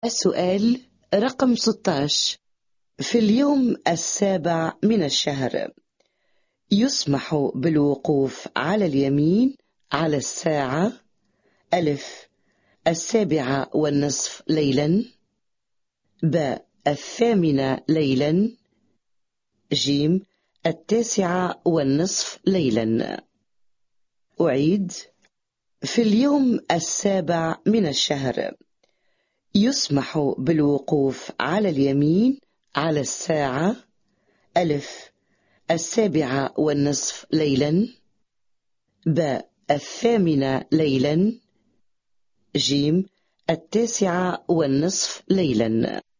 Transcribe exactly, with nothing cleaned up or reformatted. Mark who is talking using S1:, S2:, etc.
S1: السؤال رقم ستة عشر. في اليوم السابع من الشهر يسمح بالوقوف على اليمين على الساعة: ألف السابعة والنصف ليلا، ب الثامنة ليلا، جيم التاسعة والنصف ليلا. أعيد: في اليوم السابع من الشهر يسمح بالوقوف على اليمين على الساعة: ألف السابعة والنصف ليلا، ب الثامنة ليلا، جيم التاسعة والنصف ليلا.